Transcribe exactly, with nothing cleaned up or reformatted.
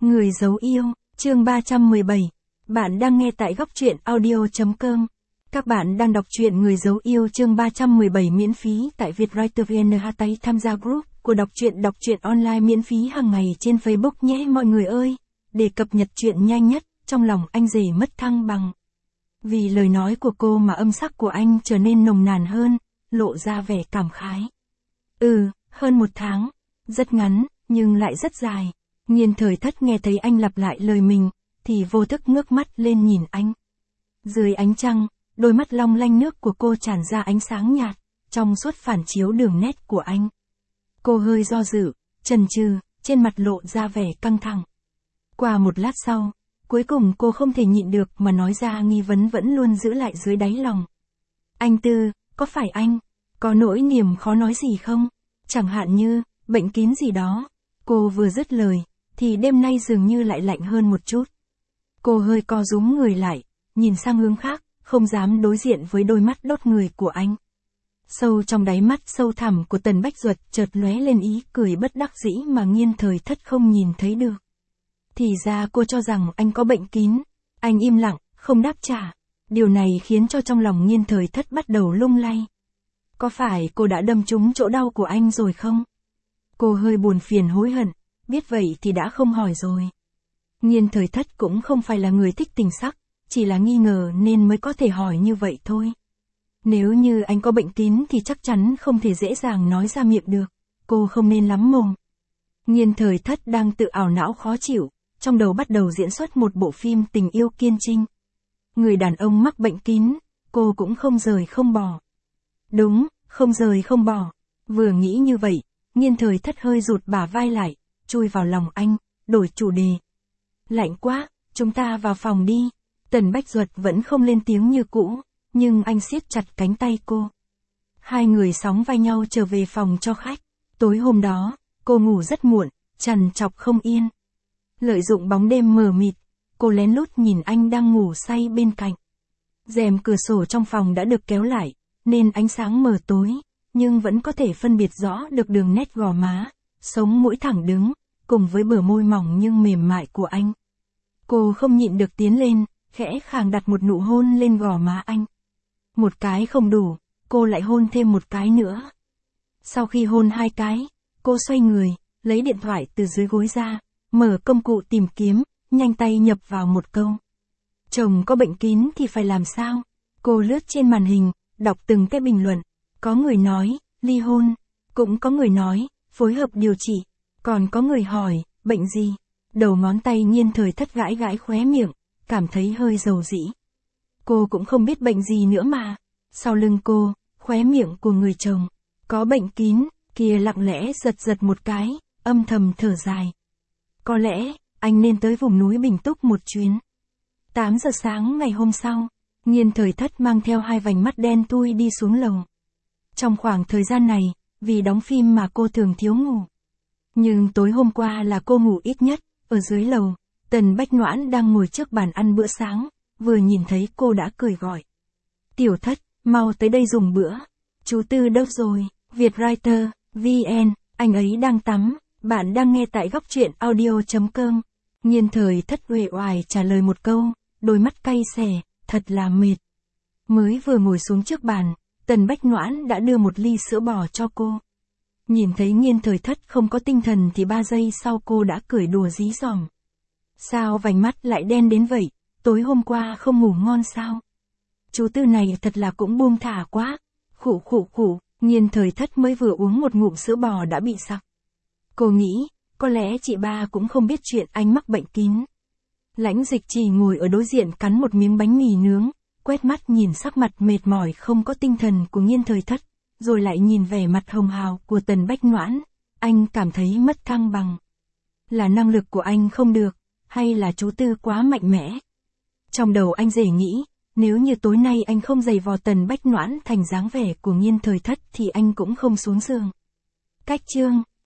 Người giấu yêu, chương ba trăm mười bảy. Bạn đang nghe tại góc truyện audio.com. Các bạn đang đọc truyện Người giấu yêu chương ba trăm mười bảy miễn phí tại Vietwriter vê en. Hãy tham gia group của đọc truyện đọc truyện online miễn phí hàng ngày trên Facebook nhé mọi người ơi. Để cập nhật truyện nhanh nhất, trong lòng anh rể mất thăng bằng. Vì lời nói của cô mà âm sắc của anh trở nên nồng nàn hơn, lộ ra vẻ cảm khái. Ừ, hơn một tháng. Rất ngắn, nhưng lại rất dài. Nhiên Thời Thất nghe thấy anh lặp lại lời mình, thì vô thức ngước mắt lên nhìn anh. Dưới ánh trăng, đôi mắt long lanh nước của cô tràn ra ánh sáng nhạt, trong suốt phản chiếu đường nét của anh. Cô hơi do dự, chần chừ, trên mặt lộ ra vẻ căng thẳng. Qua một lát sau, cuối cùng cô không thể nhịn được mà nói ra nghi vấn vẫn luôn giữ lại dưới đáy lòng. Anh Tư, có phải anh có nỗi niềm khó nói gì không? Chẳng hạn như, bệnh kín gì đó. Cô vừa dứt lời, thì đêm nay dường như lại lạnh hơn một chút. Cô hơi co rúm người lại, nhìn sang hướng khác, không dám đối diện với đôi mắt đốt người của anh. Sâu trong đáy mắt sâu thẳm của Tần Bách Duật chợt lóe lên ý cười bất đắc dĩ mà Nhiên Thời Thất không nhìn thấy được. Thì ra cô cho rằng anh có bệnh kín. Anh im lặng, không đáp trả. Điều này khiến cho trong lòng Nhiên Thời Thất bắt đầu lung lay. Có phải cô đã đâm trúng chỗ đau của anh rồi không? Cô hơi buồn phiền hối hận, biết vậy thì đã không hỏi rồi. Nhiên Thời Thất cũng không phải là người thích tình sắc, chỉ là nghi ngờ nên mới có thể hỏi như vậy thôi. Nếu như anh có bệnh kín thì chắc chắn không thể dễ dàng nói ra miệng được, cô không nên lắm mồm. Nhiên Thời Thất đang tự ảo não khó chịu, trong đầu bắt đầu diễn xuất một bộ phim tình yêu kiên trinh. Người đàn ông mắc bệnh kín, cô cũng không rời không bỏ. Đúng, không rời không bỏ. Vừa nghĩ như vậy, Nhiên Thời Thất hơi rụt bả vai lại, chui vào lòng anh, đổi chủ đề. Lạnh quá, chúng ta vào phòng đi. Tần Bách Duật vẫn không lên tiếng như cũ, nhưng anh siết chặt cánh tay cô. Hai người sóng vai nhau trở về phòng cho khách. Tối hôm đó, cô ngủ rất muộn, trằn trọc không yên. Lợi dụng bóng đêm mờ mịt, cô lén lút nhìn anh đang ngủ say bên cạnh. Rèm cửa sổ trong phòng đã được kéo lại, nên ánh sáng mờ tối, nhưng vẫn có thể phân biệt rõ được đường nét gò má, sống mũi thẳng đứng, cùng với bờ môi mỏng nhưng mềm mại của anh. Cô không nhịn được tiến lên, khẽ khàng đặt một nụ hôn lên gò má anh. Một cái không đủ, cô lại hôn thêm một cái nữa. Sau khi hôn hai cái, cô xoay người, lấy điện thoại từ dưới gối ra, mở công cụ tìm kiếm, nhanh tay nhập vào một câu. Chồng có bệnh kín thì phải làm sao? Cô lướt trên màn hình, đọc từng cái bình luận. Có người nói, ly hôn. Cũng có người nói, phối hợp điều trị. Còn có người hỏi, bệnh gì? Đầu ngón tay Nhiên Thời Thất gãi gãi khóe miệng, cảm thấy hơi dầu dĩ. Cô cũng không biết bệnh gì nữa mà. Sau lưng cô, khóe miệng của người chồng, có bệnh kín, kia lặng lẽ giật giật một cái, âm thầm thở dài. Có lẽ, anh nên tới vùng núi Bình Túc một chuyến. tám giờ sáng ngày hôm sau, Nhiên Thời Thất mang theo hai vành mắt đen thui đi xuống lầu. Trong khoảng thời gian này, vì đóng phim mà cô thường thiếu ngủ. Nhưng tối hôm qua là cô ngủ ít nhất, ở dưới lầu, Tần Bách Noãn đang ngồi trước bàn ăn bữa sáng, vừa nhìn thấy cô đã cười gọi. Tiểu Thất, mau tới đây dùng bữa. Chú Tư đâu rồi? Vietwriter, vê en, anh ấy đang tắm. Bạn đang nghe tại góc truyện audio.com. Nhiên Thời Thất uể oải trả lời một câu, đôi mắt cay xè, thật là mệt. Mới vừa ngồi xuống trước bàn, Tần Bách Noãn đã đưa một ly sữa bò cho cô. Nhìn thấy Nhiên Thời Thất không có tinh thần thì ba giây sau cô đã cười đùa dí dỏm. Sao vành mắt lại đen đến vậy, tối hôm qua không ngủ ngon sao? Chú Tư này thật là cũng buông thả quá. Khụ khụ khụ, Nhiên Thời Thất mới vừa uống một ngụm sữa bò đã bị sặc. Cô nghĩ, có lẽ chị ba cũng không biết chuyện anh mắc bệnh kín. Lãnh Dịch chỉ ngồi ở đối diện cắn một miếng bánh mì nướng, quét mắt nhìn sắc mặt mệt mỏi không có tinh thần của Nhiên Thời Thất, rồi lại nhìn vẻ mặt hồng hào của Tần Bách Noãn, anh cảm thấy mất thăng bằng. Là năng lực của anh không được, hay là chú Tư quá mạnh mẽ? Trong đầu anh rể nghĩ, nếu như tối nay anh không giày vò Tần Bách Noãn thành dáng vẻ của Nhiên Thời Thất thì anh cũng không xuống giường. Cách chương